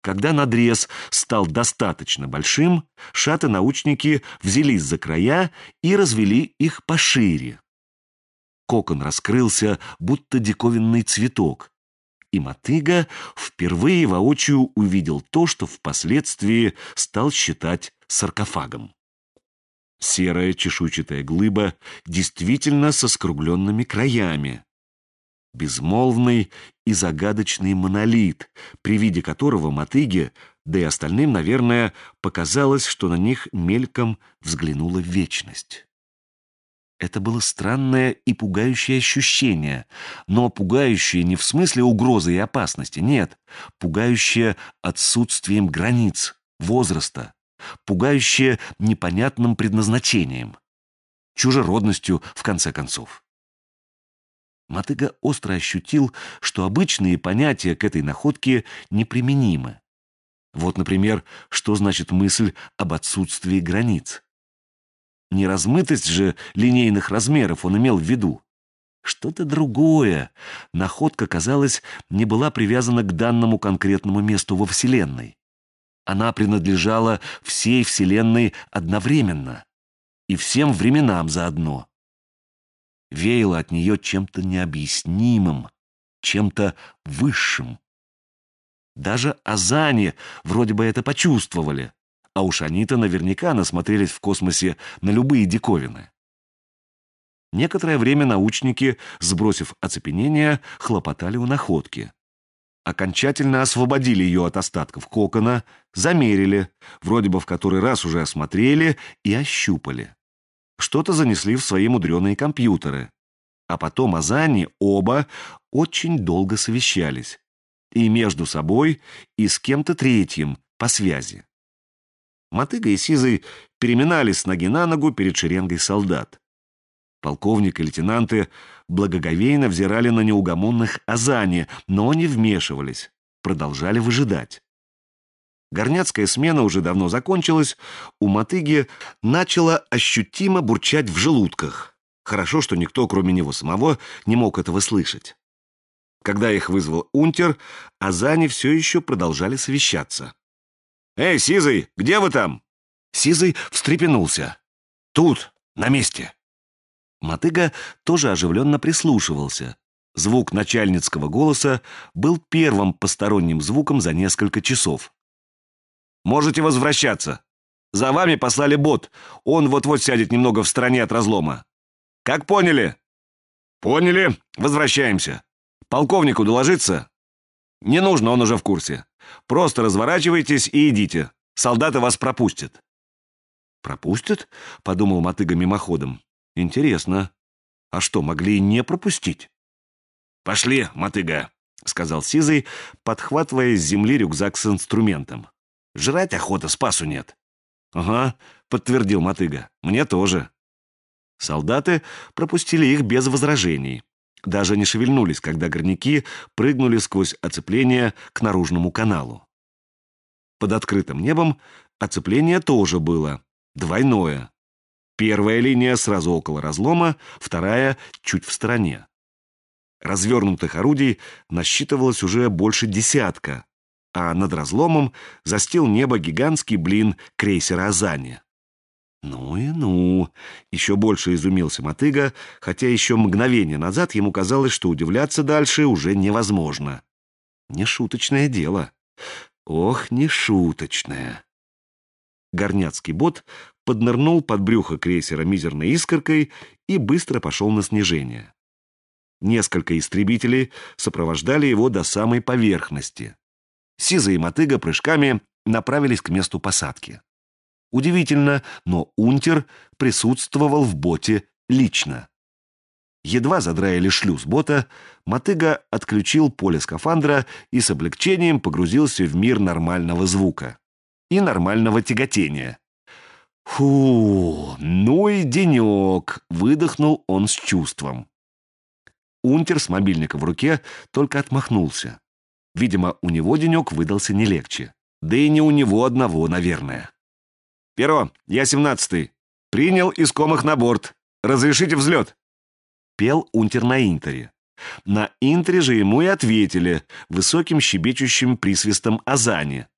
Когда надрез стал достаточно большим, шаты-научники взялись за края и развели их пошире. Кокон раскрылся, будто диковинный цветок, и мотыга впервые воочию увидел то, что впоследствии стал считать саркофагом. Серая чешуйчатая глыба действительно со скругленными краями. Безмолвный и загадочный монолит, при виде которого мотыге, да и остальным, наверное, показалось, что на них мельком взглянула вечность. Это было странное и пугающее ощущение, но пугающее не в смысле угрозы и опасности, нет, пугающее отсутствием границ, возраста, пугающее непонятным предназначением, чужеродностью, в конце концов. Мотыга остро ощутил, что обычные понятия к этой находке неприменимы. Вот, например, что значит мысль об отсутствии границ. Не размытость же линейных размеров он имел в виду. Что-то другое. Находка, казалось, не была привязана к данному конкретному месту во Вселенной. Она принадлежала всей Вселенной одновременно и всем временам заодно. Веяло от нее чем-то необъяснимым, чем-то высшим. Даже азани вроде бы это почувствовали, а уж они-то наверняка насмотрелись в космосе на любые диковины. Некоторое время научники, сбросив оцепенение, хлопотали у находки. Окончательно освободили ее от остатков кокона, замерили, вроде бы в который раз уже осмотрели и ощупали. Что-то занесли в свои мудреные компьютеры. А потом азани оба очень долго совещались. И между собой, и с кем-то третьим по связи. Мотыга и Сизый переминались с ноги на ногу перед шеренгой солдат. Полковник и лейтенанты благоговейно взирали на неугомонных азани, но не вмешивались, продолжали выжидать. Горняцкая смена уже давно закончилась, у мотыги начало ощутимо бурчать в желудках. Хорошо, что никто, кроме него самого, не мог этого слышать. Когда их вызвал унтер, азани все еще продолжали совещаться. «Эй, Сизый, где вы там?» Сизый встрепенулся. «Тут, на месте». Мотыга тоже оживленно прислушивался. Звук начальницкого голоса был первым посторонним звуком за несколько часов. «Можете возвращаться. За вами послали бот. Он вот-вот сядет немного в стороне от разлома. Как поняли?» «Поняли. Возвращаемся. Полковнику доложиться?» «Не нужно, он уже в курсе. Просто разворачивайтесь и идите. Солдаты вас пропустят». «Пропустят?» — подумал мотыга мимоходом. «Интересно. А что, могли и не пропустить?» «Пошли, мотыга», — сказал Сизый, подхватывая с земли рюкзак с инструментом. «Жрать охота, спасу нет». «Ага», — подтвердил мотыга. «Мне тоже». Солдаты пропустили их без возражений. Даже не шевельнулись, когда горняки прыгнули сквозь оцепление к наружному каналу. Под открытым небом оцепление тоже было. Двойное. Первая линия сразу около разлома, вторая чуть в стороне. Развернутых орудий насчитывалось уже больше десятка, а над разломом застил небо гигантский блин крейсера «Азани». «Ну и ну!» — еще больше изумился мотыга, хотя еще мгновение назад ему казалось, что удивляться дальше уже невозможно. Нешуточное дело. Ох, нешуточное. Горняцкий бот поднырнул под брюхо крейсера мизерной искоркой и быстро пошел на снижение. Несколько истребителей сопровождали его до самой поверхности. Сизый и мотыга прыжками направились к месту посадки. Удивительно, но унтер присутствовал в боте лично. Едва задраили шлюз бота, мотыга отключил поле скафандра и с облегчением погрузился в мир нормального звука и нормального тяготения. «Фу, ну и денек!» — выдохнул он с чувством. Унтер с мобильника в руке только отмахнулся. Видимо, у него денек выдался не легче. Да и не у него одного, наверное. «Перо, я 17-й. Принял искомых на борт. Разрешите взлет?» Пел унтер на интере. На интере же ему и ответили высоким щебечущим присвистом азани,